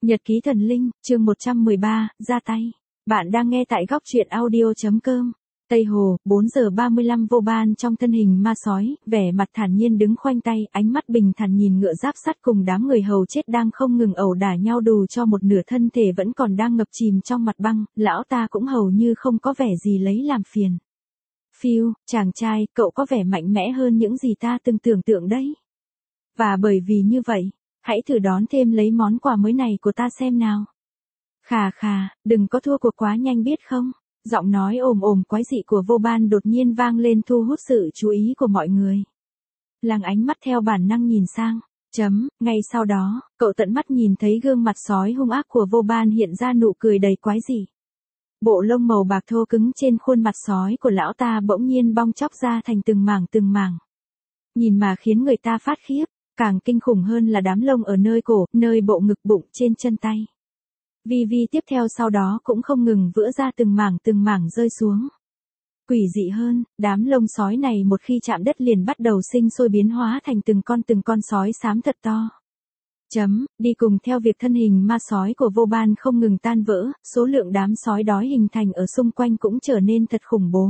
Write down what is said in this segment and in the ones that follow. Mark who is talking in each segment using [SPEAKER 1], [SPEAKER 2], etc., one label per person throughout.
[SPEAKER 1] Nhật ký thần linh, chương 113, ra tay. Bạn đang nghe tại góc truyện audio.com. Tây Hồ, 4 giờ 35 vô ban trong thân hình ma sói, vẻ mặt thản nhiên đứng khoanh tay, ánh mắt bình thản nhìn ngựa giáp sắt cùng đám người hầu chết đang không ngừng ẩu đả nhau đù cho một nửa thân thể vẫn còn đang ngập chìm trong mặt băng, lão ta cũng hầu như không có vẻ gì lấy làm phiền. Phiêu, chàng trai, cậu có vẻ mạnh mẽ hơn những gì ta từng tưởng tượng đấy. Và bởi vì như vậy, hãy thử đón thêm lấy món quà mới này của ta xem nào. Khà khà, đừng có thua cuộc quá nhanh biết không? Giọng nói ồm ồm quái dị của vô ban đột nhiên vang lên thu hút sự chú ý của mọi người. Làng ánh mắt theo bản năng nhìn sang. Ngay sau đó, cậu tận mắt nhìn thấy gương mặt sói hung ác của vô ban hiện ra nụ cười đầy quái dị. Bộ lông màu bạc thô cứng trên khuôn mặt sói của lão ta bỗng nhiên bong chóc ra thành từng mảng. Nhìn mà khiến người ta phát khiếp. Càng kinh khủng hơn là đám lông ở nơi cổ, nơi bộ ngực bụng trên chân tay. Vi tiếp theo sau đó cũng không ngừng vữa ra từng mảng rơi xuống. Quỷ dị hơn, đám lông sói này một khi chạm đất liền bắt đầu sinh sôi biến hóa thành từng con sói xám thật to. Đi cùng theo việc thân hình ma sói của vô ban không ngừng tan vỡ, số lượng đám sói đói hình thành ở xung quanh cũng trở nên thật khủng bố.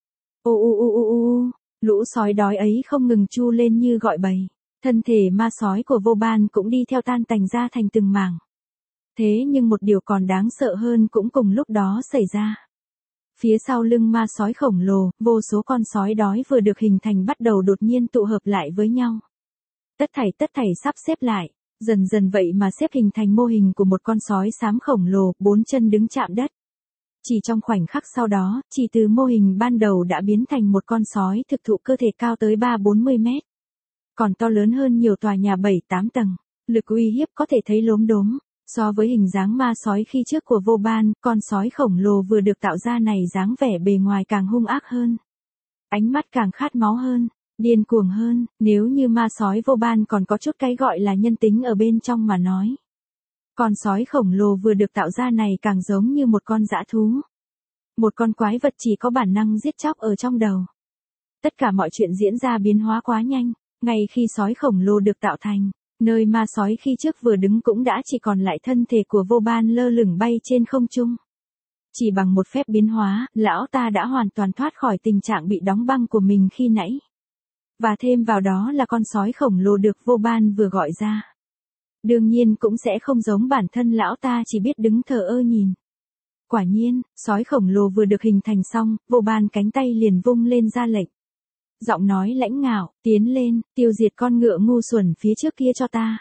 [SPEAKER 1] Lũ sói đói ấy không ngừng chu lên như gọi bầy. Thân thể ma sói của vô ban cũng đi theo tan tành ra thành từng mảng. Thế nhưng một điều còn đáng sợ hơn cũng cùng lúc đó xảy ra. Phía sau lưng ma sói khổng lồ, vô số con sói đói vừa được hình thành bắt đầu đột nhiên tụ hợp lại với nhau. Tất thảy sắp xếp lại, dần vậy mà xếp hình thành mô hình của một con sói xám khổng lồ, 4 chân đứng chạm đất. Chỉ trong khoảnh khắc sau đó, chỉ từ mô hình ban đầu đã biến thành một con sói thực thụ cơ thể cao tới 3-40 mét. Còn to lớn hơn nhiều tòa nhà 7-8 tầng, lực uy hiếp có thể thấy lốm đốm. So với hình dáng ma sói khi trước của vô ban, con sói khổng lồ vừa được tạo ra này dáng vẻ bề ngoài càng hung ác hơn. Ánh mắt càng khát máu hơn, điên cuồng hơn, nếu như ma sói vô ban còn có chút cái gọi là nhân tính ở bên trong mà nói. Con sói khổng lồ vừa được tạo ra này càng giống như một con dã thú. Một con quái vật chỉ có bản năng giết chóc ở trong đầu. Tất cả mọi chuyện diễn ra biến hóa quá nhanh. Ngay khi sói khổng lồ được tạo thành, nơi ma sói khi trước vừa đứng cũng đã chỉ còn lại thân thể của vô ban lơ lửng bay trên không trung. Chỉ bằng một phép biến hóa, lão ta đã hoàn toàn thoát khỏi tình trạng bị đóng băng của mình khi nãy. Và thêm vào đó là con sói khổng lồ được vô ban vừa gọi ra. Đương nhiên cũng sẽ không giống bản thân lão ta chỉ biết đứng thờ ơ nhìn. Quả nhiên, sói khổng lồ vừa được hình thành xong, vô ban cánh tay liền vung lên ra lệnh. Giọng nói lãnh ngạo, tiến lên, tiêu diệt con ngựa ngu xuẩn phía trước kia cho ta.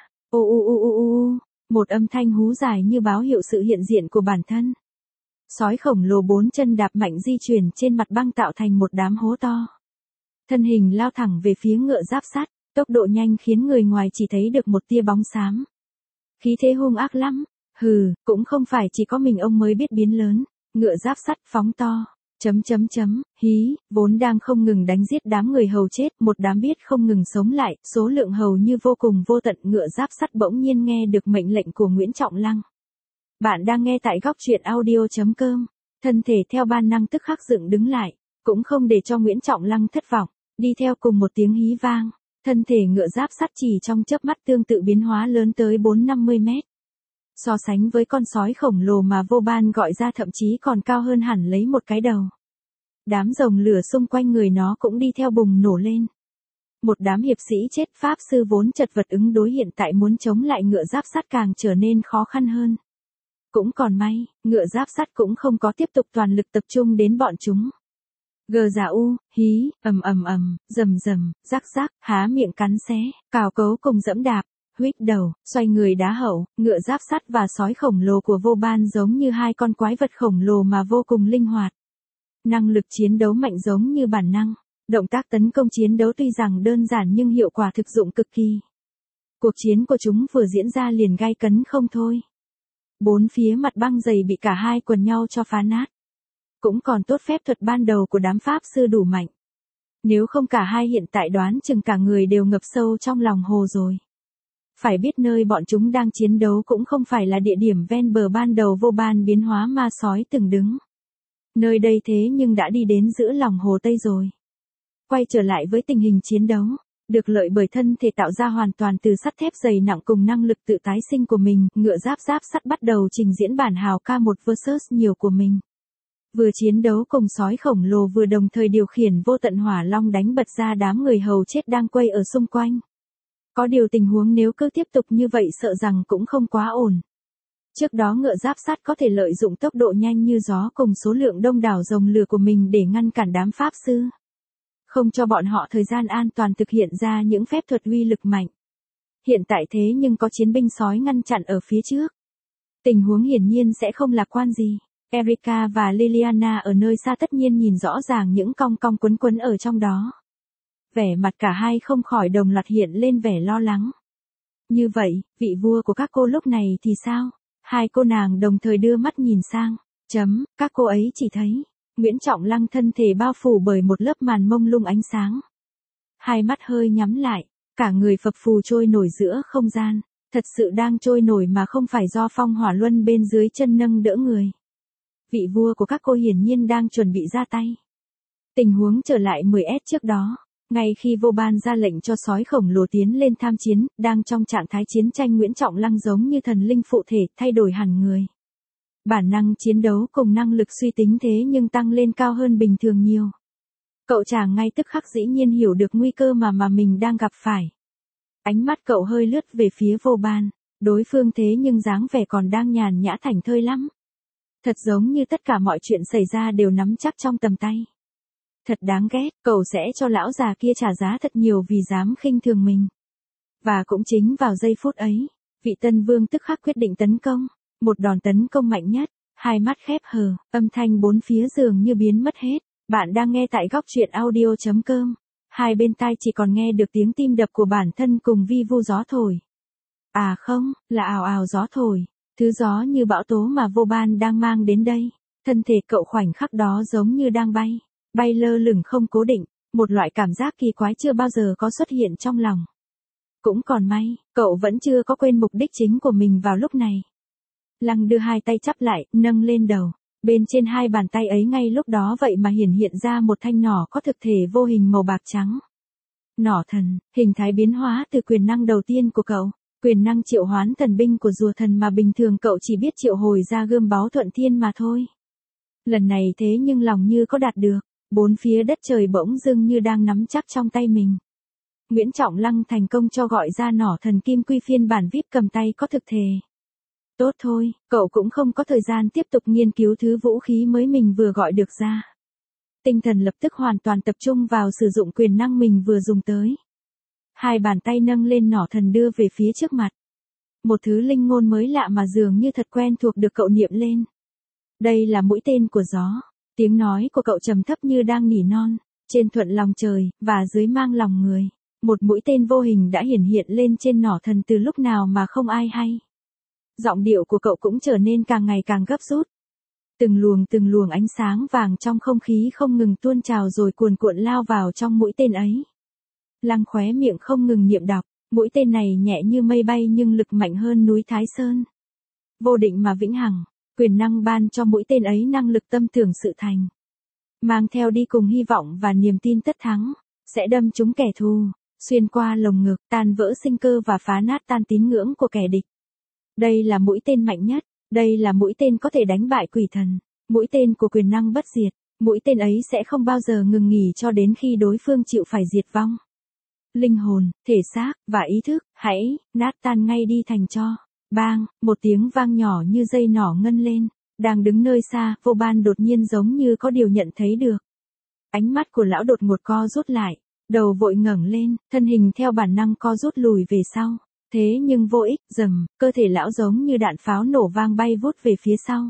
[SPEAKER 1] Một âm thanh hú dài như báo hiệu sự hiện diện của bản thân. Sói khổng lồ 4 chân đạp mạnh di chuyển trên mặt băng tạo thành một đám hố to. Thân hình lao thẳng về phía ngựa giáp sắt, tốc độ nhanh khiến người ngoài chỉ thấy được một tia bóng xám. Khí thế hung ác lắm, cũng không phải chỉ có mình ông mới biết biến lớn, ngựa giáp sắt phóng to. Hí, vốn đang không ngừng đánh giết đám người hầu chết, một đám biết không ngừng sống lại, số lượng hầu như vô cùng vô tận, ngựa giáp sắt bỗng nhiên nghe được mệnh lệnh của Nguyễn Trọng Lăng. Bạn đang nghe tại góc truyện audio.com, thân thể theo ban năng tức khắc dựng đứng lại, cũng không để cho Nguyễn Trọng Lăng thất vọng, đi theo cùng một tiếng hí vang, thân thể ngựa giáp sắt chỉ trong chớp mắt tương tự biến hóa lớn tới 4-50 mét. So sánh với con sói khổng lồ mà vô ban gọi ra thậm chí còn cao hơn hẳn lấy một cái đầu. Đám rồng lửa xung quanh người nó cũng đi theo bùng nổ lên. Một đám hiệp sĩ chết pháp sư vốn chật vật ứng đối hiện tại muốn chống lại ngựa giáp sắt càng trở nên khó khăn hơn. Cũng còn may, ngựa giáp sắt cũng không có tiếp tục toàn lực tập trung đến bọn chúng. Gờ giả u, hí, rầm, rắc, há miệng cắn xé, cào cấu cùng dẫm đạp. Huých đầu, xoay người đá hậu, ngựa giáp sắt và sói khổng lồ của vô ban giống như hai con quái vật khổng lồ mà vô cùng linh hoạt. Năng lực chiến đấu mạnh giống như bản năng, động tác tấn công chiến đấu tuy rằng đơn giản nhưng hiệu quả thực dụng cực kỳ. Cuộc chiến của chúng vừa diễn ra liền gay cấn không thôi. Bốn phía mặt băng dày bị cả hai quần nhau cho phá nát. Cũng còn tốt phép thuật ban đầu của đám pháp sư đủ mạnh. Nếu không cả hai hiện tại đoán chừng cả người đều ngập sâu trong lòng hồ rồi. Phải biết nơi bọn chúng đang chiến đấu cũng không phải là địa điểm ven bờ ban đầu vô ban biến hóa ma sói từng đứng. Nơi đây thế nhưng đã đi đến giữa lòng hồ Tây rồi. Quay trở lại với tình hình chiến đấu, Được lợi bởi thân thể tạo ra hoàn toàn từ sắt thép dày nặng cùng năng lực tự tái sinh của mình, ngựa giáp sắt bắt đầu trình diễn bản hào K1 vs nhiều của mình. Vừa chiến đấu cùng sói khổng lồ vừa đồng thời điều khiển vô tận hỏa long đánh bật ra đám người hầu chết đang quay ở xung quanh. Có điều tình huống nếu cứ tiếp tục như vậy sợ rằng cũng không quá ổn. Trước đó ngựa giáp sắt có thể lợi dụng tốc độ nhanh như gió cùng số lượng đông đảo rồng lửa của mình để ngăn cản đám pháp sư. Không cho bọn họ thời gian an toàn thực hiện ra những phép thuật uy lực mạnh. Hiện tại thế nhưng có chiến binh sói ngăn chặn ở phía trước. Tình huống hiển nhiên sẽ không lạc quan gì. Erika và Liliana ở nơi xa tất nhiên nhìn rõ ràng những cong cong quấn quấn ở trong đó. Vẻ mặt cả hai không khỏi đồng loạt hiện lên vẻ lo lắng. Như vậy, vị vua của các cô lúc này thì sao? Hai cô nàng đồng thời đưa mắt nhìn sang. Các cô ấy chỉ thấy Nguyễn Trọng Lăng thân thể bao phủ bởi một lớp màn mông lung ánh sáng. Hai mắt hơi nhắm lại, cả người phập phù trôi nổi giữa không gian, thật sự đang trôi nổi mà không phải do phong hỏa luân bên dưới chân nâng đỡ người. Vị vua của các cô hiển nhiên đang chuẩn bị ra tay. Tình huống trở lại 10S trước đó, ngay khi vô ban ra lệnh cho sói khổng lồ tiến lên tham chiến, đang trong trạng thái chiến tranh Nguyễn Trọng Lăng giống như thần linh phụ thể thay đổi hẳn người. Bản năng chiến đấu cùng năng lực suy tính thế nhưng tăng lên cao hơn bình thường nhiều. Cậu chàng ngay tức khắc dĩ nhiên hiểu được nguy cơ mà mình đang gặp phải. Ánh mắt cậu hơi lướt về phía vô ban, đối phương thế nhưng dáng vẻ còn đang nhàn nhã thảnh thơi lắm. Thật giống như tất cả mọi chuyện xảy ra đều nắm chắc trong tầm tay. Thật đáng ghét, cậu sẽ cho lão già kia trả giá thật nhiều vì dám khinh thường mình. Và cũng chính vào giây phút ấy, vị tân vương tức khắc quyết định tấn công. Một đòn tấn công mạnh nhất, hai mắt khép hờ, âm thanh bốn phía giường như biến mất hết. Bạn đang nghe tại góc truyện audio.com. Hai bên tai chỉ còn nghe được tiếng tim đập của bản thân cùng vi vu gió thổi. À không, là ào ào gió thổi. Thứ gió như bão tố mà vô ban đang mang đến đây. Thân thể cậu khoảnh khắc đó giống như đang bay. Bay lơ lửng không cố định. Một loại cảm giác kỳ quái chưa bao giờ có xuất hiện trong lòng. Cũng còn may, cậu vẫn chưa có quên mục đích chính của mình vào lúc này. Lăng đưa hai tay chắp lại, nâng lên đầu. Bên trên hai bàn tay ấy ngay lúc đó vậy mà hiện ra một thanh nỏ có thực thể vô hình màu bạc trắng. Nỏ thần, hình thái biến hóa từ quyền năng đầu tiên của cậu. Quyền năng triệu hoán thần binh của rùa thần mà bình thường cậu chỉ biết triệu hồi ra gươm báu thuận thiên mà thôi. Lần này thế nhưng lòng như có đạt được. Bốn phía đất trời bỗng dưng như đang nắm chắc trong tay mình. Nguyễn Trọng Lăng thành công cho gọi ra nỏ thần kim quy phiên bản VIP cầm tay có thực thể. Tốt thôi, cậu cũng không có thời gian tiếp tục nghiên cứu thứ vũ khí mới mình vừa gọi được ra. Tinh thần lập tức hoàn toàn tập trung vào sử dụng quyền năng mình vừa dùng tới. Hai bàn tay nâng lên nỏ thần đưa về phía trước mặt. Một thứ linh ngôn mới lạ mà dường như thật quen thuộc được cậu niệm lên. Đây là mũi tên của gió. Tiếng nói của cậu trầm thấp như đang nỉ non. Trên thuận lòng trời, và dưới mang lòng người. Một mũi tên vô hình đã hiện lên trên nỏ thần từ lúc nào mà không ai hay. Giọng điệu của cậu cũng trở nên càng ngày càng gấp rút. Từng luồng ánh sáng vàng trong không khí không ngừng tuôn trào rồi cuồn cuộn lao vào trong mũi tên ấy. Lăng khóe miệng không ngừng niệm đọc, mũi tên này nhẹ như mây bay nhưng lực mạnh hơn núi Thái Sơn. Vô định mà vĩnh hằng, quyền năng ban cho mũi tên ấy năng lực tâm tưởng sự thành. Mang theo đi cùng hy vọng và niềm tin tất thắng, sẽ đâm trúng kẻ thù, xuyên qua lồng ngực, tan vỡ sinh cơ và phá nát tan tín ngưỡng của kẻ địch. Đây là mũi tên mạnh nhất, đây là mũi tên có thể đánh bại quỷ thần, mũi tên của quyền năng bất diệt, mũi tên ấy sẽ không bao giờ ngừng nghỉ cho đến khi đối phương chịu phải diệt vong. Linh hồn, thể xác, và ý thức, hãy, nát tan ngay đi thành tro. Bang, một tiếng vang nhỏ như dây nỏ ngân lên, đang đứng nơi xa, vô ban đột nhiên giống như có điều nhận thấy được. Ánh mắt của lão đột ngột co rút lại, đầu vội ngẩng lên, thân hình theo bản năng co rút lùi về sau. Thế nhưng vô ích, rầm, cơ thể lão giống như đạn pháo nổ vang bay vút về phía sau.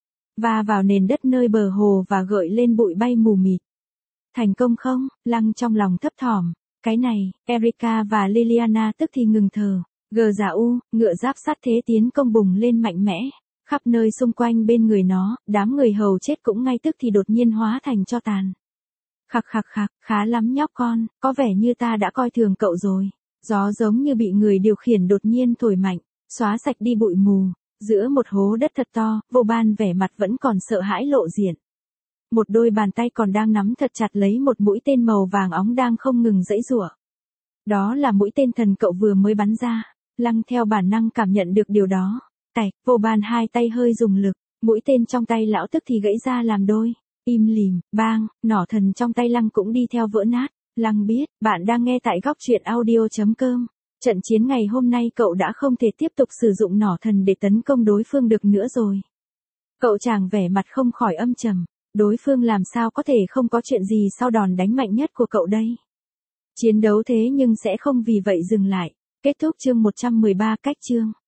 [SPEAKER 1] Và vào nền đất nơi bờ hồ và gợi lên bụi bay mù mịt. Thành công không? Lăng trong lòng thấp thỏm. Cái này, Erika và Liliana tức thì ngừng thở. Gờ giả u, ngựa giáp sắt thế tiến công bùng lên mạnh mẽ. Khắp nơi xung quanh bên người nó, đám người hầu chết cũng ngay tức thì đột nhiên hóa thành tro tàn. Khặc, khá lắm nhóc con, có vẻ như ta đã coi thường cậu rồi. Gió giống như bị người điều khiển đột nhiên thổi mạnh, xóa sạch đi bụi mù. Giữa một hố đất thật to, vô ban vẻ mặt vẫn còn sợ hãi lộ diện. Một đôi bàn tay còn đang nắm thật chặt lấy một mũi tên màu vàng óng đang không ngừng giãy giụa. Đó là mũi tên thần cậu vừa mới bắn ra. Lăng theo bản năng cảm nhận được điều đó. Tạch, vô ban hai tay hơi dùng lực, mũi tên trong tay lão tức thì gãy ra làm đôi. Im lìm, bang, nỏ thần trong tay Lăng cũng đi theo vỡ nát. Lăng biết, bạn đang nghe tại góc truyện audio.com. Trận chiến ngày hôm nay cậu đã không thể tiếp tục sử dụng nỏ thần để tấn công đối phương được nữa rồi. Cậu chàng vẻ mặt không khỏi âm trầm. Đối phương làm sao có thể không có chuyện gì sau đòn đánh mạnh nhất của cậu đây. Chiến đấu thế nhưng sẽ không vì vậy dừng lại. Kết thúc chương 113 cách chương.